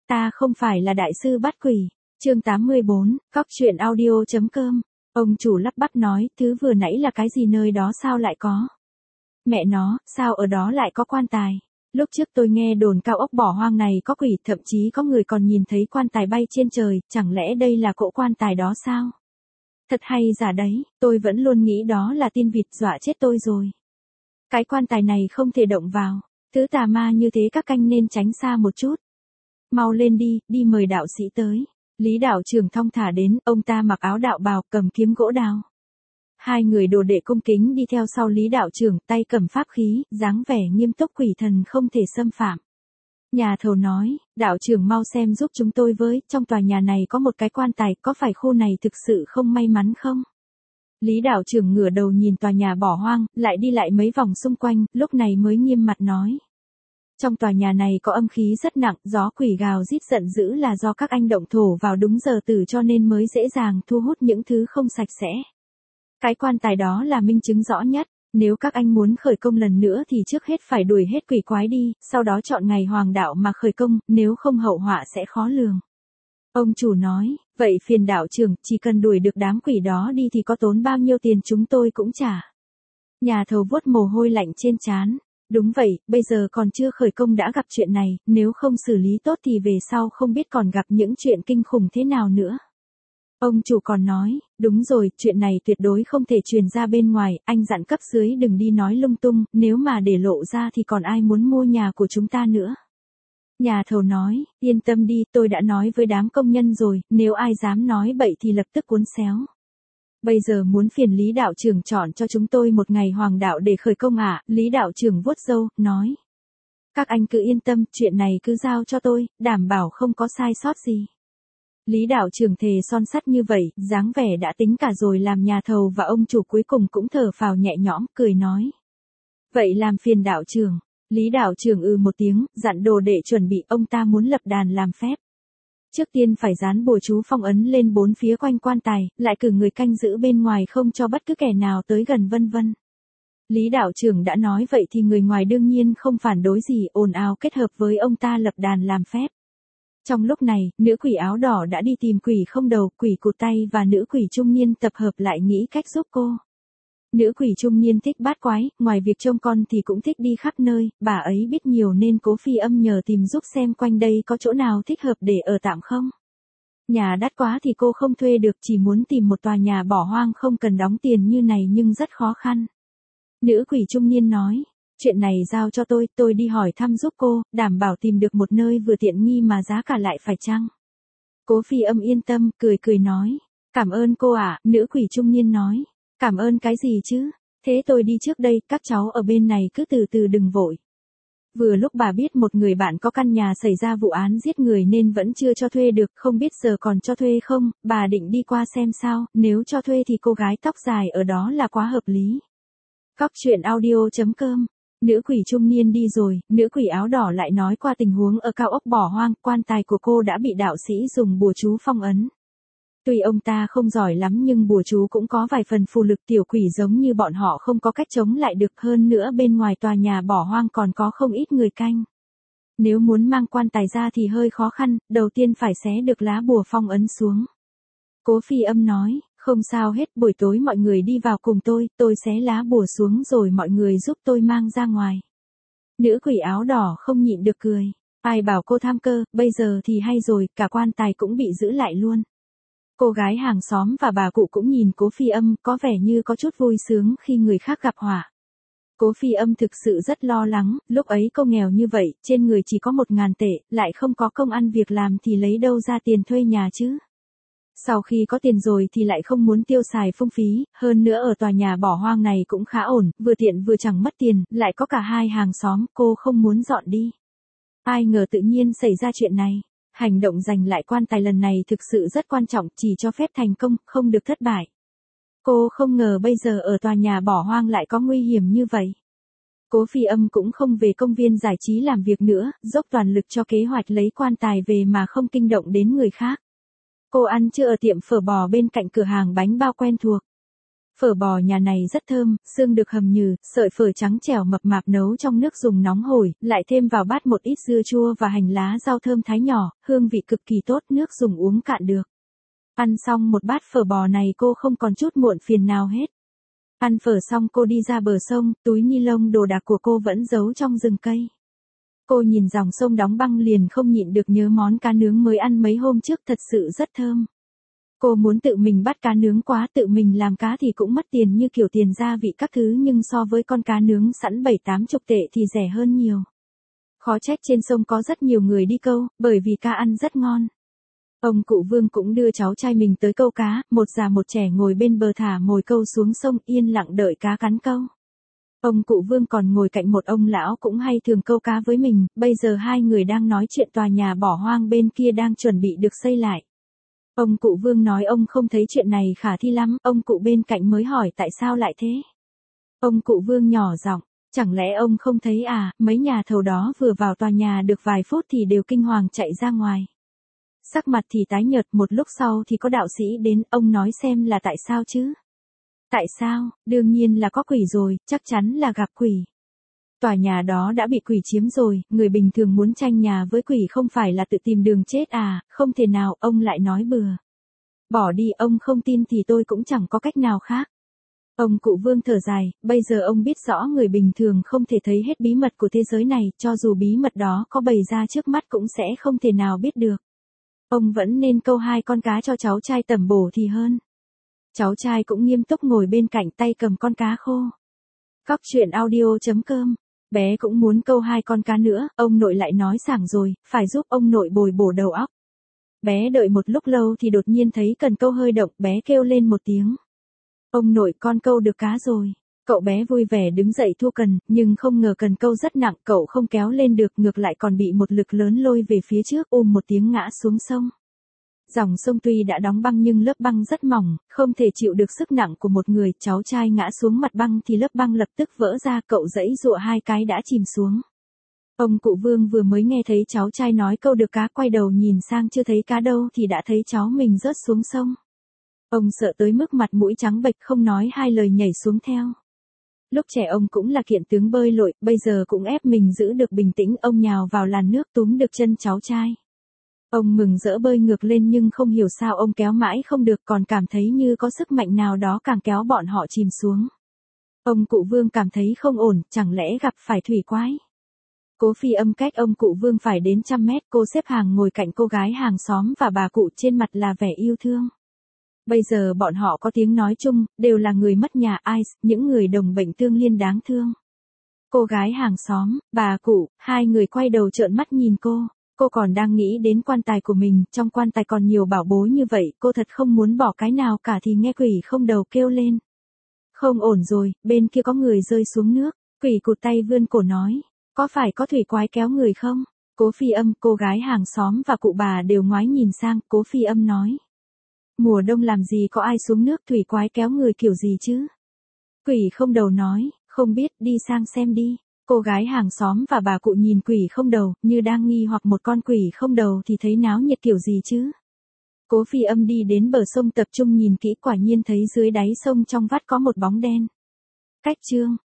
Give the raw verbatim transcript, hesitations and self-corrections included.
ta không phải là đại sư bắt quỷ. Chương tám mươi bốn, cóc truyện audio chấm com. Ông chủ lắp bắp nói, thứ vừa nãy là cái gì, nơi đó sao lại có? Mẹ nó, sao ở đó lại có quan tài? Lúc trước tôi nghe đồn cao ốc bỏ hoang này có quỷ, thậm chí có người còn nhìn thấy quan tài bay trên trời, chẳng lẽ đây là cỗ quan tài đó sao? Thật hay giả đấy, tôi vẫn luôn nghĩ đó là tin vịt, dọa chết tôi rồi. Cái quan tài này không thể động vào, thứ tà ma như thế các canh nên tránh xa một chút. Mau lên đi, đi mời đạo sĩ tới. Lý đạo trưởng thong thả đến, ông ta mặc áo đạo bào, cầm kiếm gỗ đào. Hai người đồ đệ cung kính đi theo sau Lý đạo trưởng, tay cầm pháp khí, dáng vẻ nghiêm túc, quỷ thần không thể xâm phạm. Nhà thầu nói, đạo trưởng mau xem giúp chúng tôi với, trong tòa nhà này có một cái quan tài, có phải khu này thực sự không may mắn không? Lý đạo trưởng ngửa đầu nhìn tòa nhà bỏ hoang, lại đi lại mấy vòng xung quanh, lúc này mới nghiêm mặt nói. Trong tòa nhà này có âm khí rất nặng, gió quỷ gào rít giận dữ là do các anh động thổ vào đúng giờ tử cho nên mới dễ dàng thu hút những thứ không sạch sẽ. Cái quan tài đó là minh chứng rõ nhất, nếu các anh muốn khởi công lần nữa thì trước hết phải đuổi hết quỷ quái đi, sau đó chọn ngày hoàng đạo mà khởi công, nếu không hậu họa sẽ khó lường. Ông chủ nói, vậy phiền đạo trưởng, chỉ cần đuổi được đám quỷ đó đi thì có tốn bao nhiêu tiền chúng tôi cũng trả. Nhà thầu vuốt mồ hôi lạnh trên trán. Đúng vậy, bây giờ còn chưa khởi công đã gặp chuyện này, nếu không xử lý tốt thì về sau không biết còn gặp những chuyện kinh khủng thế nào nữa. Ông chủ còn nói, đúng rồi, chuyện này tuyệt đối không thể truyền ra bên ngoài, anh dặn cấp dưới đừng đi nói lung tung, nếu mà để lộ ra thì còn ai muốn mua nhà của chúng ta nữa. Nhà thầu nói, yên tâm đi, tôi đã nói với đám công nhân rồi, nếu ai dám nói bậy thì lập tức cuốn xéo. Bây giờ muốn phiền Lý đạo trưởng chọn cho chúng tôi một ngày hoàng đạo để khởi công ạ, à? Lý đạo trưởng vuốt râu, nói. Các anh cứ yên tâm, chuyện này cứ giao cho tôi, đảm bảo không có sai sót gì. Lý đạo trưởng thề son sắt như vậy, dáng vẻ đã tính cả rồi làm nhà thầu và ông chủ cuối cùng cũng thở phào nhẹ nhõm, cười nói. Vậy làm phiền đạo trưởng. Lý đạo trưởng ư một tiếng, dặn đồ để chuẩn bị, ông ta muốn lập đàn làm phép. Trước tiên phải dán bùa chú phong ấn lên bốn phía quanh quan tài, lại cử người canh giữ bên ngoài không cho bất cứ kẻ nào tới gần vân vân. Lý đạo trưởng đã nói vậy thì người ngoài đương nhiên không phản đối gì, ồn ào kết hợp với ông ta lập đàn làm phép. Trong lúc này, nữ quỷ áo đỏ đã đi tìm quỷ không đầu, quỷ cụt tay và nữ quỷ trung niên tập hợp lại nghĩ cách giúp cô. Nữ quỷ trung niên thích bát quái, ngoài việc trông con thì cũng thích đi khắp nơi, bà ấy biết nhiều nên Cố Phi Âm nhờ tìm giúp xem quanh đây có chỗ nào thích hợp để ở tạm không. Nhà đắt quá thì cô không thuê được, chỉ muốn tìm một tòa nhà bỏ hoang không cần đóng tiền như này nhưng rất khó khăn. Nữ quỷ trung niên nói, chuyện này giao cho tôi, tôi đi hỏi thăm giúp cô, đảm bảo tìm được một nơi vừa tiện nghi mà giá cả lại phải chăng. Cố Phi Âm yên tâm, cười cười nói, cảm ơn cô ạ, à, nữ quỷ trung niên nói. Cảm ơn cái gì chứ? Thế tôi đi trước đây, các cháu ở bên này cứ từ từ đừng vội. Vừa lúc bà biết một người bạn có căn nhà xảy ra vụ án giết người nên vẫn chưa cho thuê được, không biết giờ còn cho thuê không, bà định đi qua xem sao, nếu cho thuê thì cô gái tóc dài ở đó là quá hợp lý. Cóc truyện audio chấm com. Nữ quỷ trung niên đi rồi, nữ quỷ áo đỏ lại nói qua tình huống ở cao ốc bỏ hoang, quan tài của cô đã bị đạo sĩ dùng bùa chú phong ấn. Tuy ông ta không giỏi lắm nhưng bùa chú cũng có vài phần phù lực, tiểu quỷ giống như bọn họ không có cách chống lại được, hơn nữa bên ngoài tòa nhà bỏ hoang còn có không ít người canh. Nếu muốn mang quan tài ra thì hơi khó khăn, đầu tiên phải xé được lá bùa phong ấn xuống. Cố Phi Âm nói, không sao hết, buổi tối mọi người đi vào cùng tôi, tôi xé lá bùa xuống rồi mọi người giúp tôi mang ra ngoài. Nữ quỷ áo đỏ không nhịn được cười, ai bảo cô tham cơ, bây giờ thì hay rồi, cả quan tài cũng bị giữ lại luôn. Cô gái hàng xóm và bà cụ cũng nhìn Cố Phi Âm, có vẻ như có chút vui sướng khi người khác gặp họa. Cố Phi Âm thực sự rất lo lắng, lúc ấy cô nghèo như vậy, trên người chỉ có một ngàn tệ, lại không có công ăn việc làm thì lấy đâu ra tiền thuê nhà chứ. Sau khi có tiền rồi thì lại không muốn tiêu xài phung phí, hơn nữa ở tòa nhà bỏ hoang này cũng khá ổn, vừa tiện vừa chẳng mất tiền, lại có cả hai hàng xóm, cô không muốn dọn đi. Ai ngờ tự nhiên xảy ra chuyện này. Hành động giành lại quan tài lần này thực sự rất quan trọng, chỉ cho phép thành công, không được thất bại. Cô không ngờ bây giờ ở tòa nhà bỏ hoang lại có nguy hiểm như vậy. Cố Phi Âm cũng không về công viên giải trí làm việc nữa, dốc toàn lực cho kế hoạch lấy quan tài về mà không kinh động đến người khác. Cô ăn trưa ở tiệm phở bò bên cạnh cửa hàng bánh bao quen thuộc. Phở bò nhà này rất thơm, xương được hầm nhừ, sợi phở trắng trẻo mập mạp nấu trong nước dùng nóng hổi, lại thêm vào bát một ít dưa chua và hành lá rau thơm thái nhỏ, hương vị cực kỳ tốt, nước dùng uống cạn được. Ăn xong một bát phở bò này cô không còn chút muộn phiền nào hết. Ăn phở xong cô đi ra bờ sông, túi ni lông đồ đạc của cô vẫn giấu trong rừng cây. Cô nhìn dòng sông đóng băng liền không nhịn được nhớ món cá nướng mới ăn mấy hôm trước thật sự rất thơm. Cô muốn tự mình bắt cá nướng quá, tự mình làm cá thì cũng mất tiền như kiểu tiền gia vị các thứ nhưng so với con cá nướng sẵn bảy tám chục tệ thì rẻ hơn nhiều. Khó trách trên sông có rất nhiều người đi câu, bởi vì cá ăn rất ngon. Ông cụ Vương cũng đưa cháu trai mình tới câu cá, một già một trẻ ngồi bên bờ thả mồi câu xuống sông yên lặng đợi cá cắn câu. Ông cụ Vương còn ngồi cạnh một ông lão cũng hay thường câu cá với mình, bây giờ hai người đang nói chuyện tòa nhà bỏ hoang bên kia đang chuẩn bị được xây lại. Ông cụ Vương nói ông không thấy chuyện này khả thi lắm, ông cụ bên cạnh mới hỏi tại sao lại thế. Ông cụ Vương nhỏ giọng, chẳng lẽ ông không thấy à, mấy nhà thầu đó vừa vào tòa nhà được vài phút thì đều kinh hoàng chạy ra ngoài. Sắc mặt thì tái nhợt, một lúc sau thì có đạo sĩ đến, ông nói xem là tại sao chứ. Tại sao, đương nhiên là có quỷ rồi, chắc chắn là gặp quỷ. Tòa nhà đó đã bị quỷ chiếm rồi, người bình thường muốn tranh nhà với quỷ không phải là tự tìm đường chết à, không thể nào, ông lại nói bừa. Bỏ đi, ông không tin thì tôi cũng chẳng có cách nào khác. Ông cụ Vương thở dài, bây giờ ông biết rõ người bình thường không thể thấy hết bí mật của thế giới này, cho dù bí mật đó có bày ra trước mắt cũng sẽ không thể nào biết được. Ông vẫn nên câu hai con cá cho cháu trai tẩm bổ thì hơn. Cháu trai cũng nghiêm túc ngồi bên cạnh tay cầm con cá khô. Cóc truyện audio chấm com. Bé cũng muốn câu hai con cá nữa, ông nội lại nói sảng rồi, phải giúp ông nội bồi bổ đầu óc. Bé đợi một lúc lâu thì đột nhiên thấy cần câu hơi động, bé kêu lên một tiếng. Ông nội, con câu được cá rồi. Cậu bé vui vẻ đứng dậy thu cần, nhưng không ngờ cần câu rất nặng, cậu không kéo lên được, ngược lại còn bị một lực lớn lôi về phía trước, ùm một tiếng ngã xuống sông. Dòng sông tuy đã đóng băng nhưng lớp băng rất mỏng, không thể chịu được sức nặng của một người, cháu trai ngã xuống mặt băng thì lớp băng lập tức vỡ ra, cậu giãy giụa hai cái đã chìm xuống. Ông cụ Vương vừa mới nghe thấy cháu trai nói câu được cá, quay đầu nhìn sang chưa thấy cá đâu thì đã thấy cháu mình rớt xuống sông. Ông sợ tới mức mặt mũi trắng bệch không nói hai lời nhảy xuống theo. Lúc trẻ ông cũng là kiện tướng bơi lội, bây giờ cũng ép mình giữ được bình tĩnh, ông nhào vào làn nước túm được chân cháu trai. Ông mừng rỡ bơi ngược lên nhưng không hiểu sao ông kéo mãi không được, còn cảm thấy như có sức mạnh nào đó càng kéo bọn họ chìm xuống. Ông cụ Vương cảm thấy không ổn, chẳng lẽ gặp phải thủy quái. Cố Phi Âm cách ông cụ Vương phải đến trăm mét, cô xếp hàng ngồi cạnh cô gái hàng xóm và bà cụ, trên mặt là vẻ yêu thương. Bây giờ bọn họ có tiếng nói chung, đều là người mất nhà, ai, những người đồng bệnh tương liên đáng thương. Cô gái hàng xóm, bà cụ, hai người quay đầu trợn mắt nhìn cô. Cô còn đang nghĩ đến quan tài của mình, trong quan tài còn nhiều bảo bối như vậy, cô thật không muốn bỏ cái nào cả thì nghe quỷ không đầu kêu lên. Không ổn rồi, bên kia có người rơi xuống nước, quỷ cụt tay vươn cổ nói, có phải có thủy quái kéo người không? Cố Phi Âm, cô gái hàng xóm và cụ bà đều ngoái nhìn sang, Cố Phi Âm nói. Mùa đông làm gì có ai xuống nước thủy quái kéo người kiểu gì chứ? Quỷ không đầu nói, không biết, đi sang xem đi. Cô gái hàng xóm và bà cụ nhìn quỷ không đầu, như đang nghi hoặc một con quỷ không đầu thì thấy náo nhiệt kiểu gì chứ. Cố Phi Âm đi đến bờ sông tập trung nhìn kỹ, quả nhiên thấy dưới đáy sông trong vắt có một bóng đen. Cách chương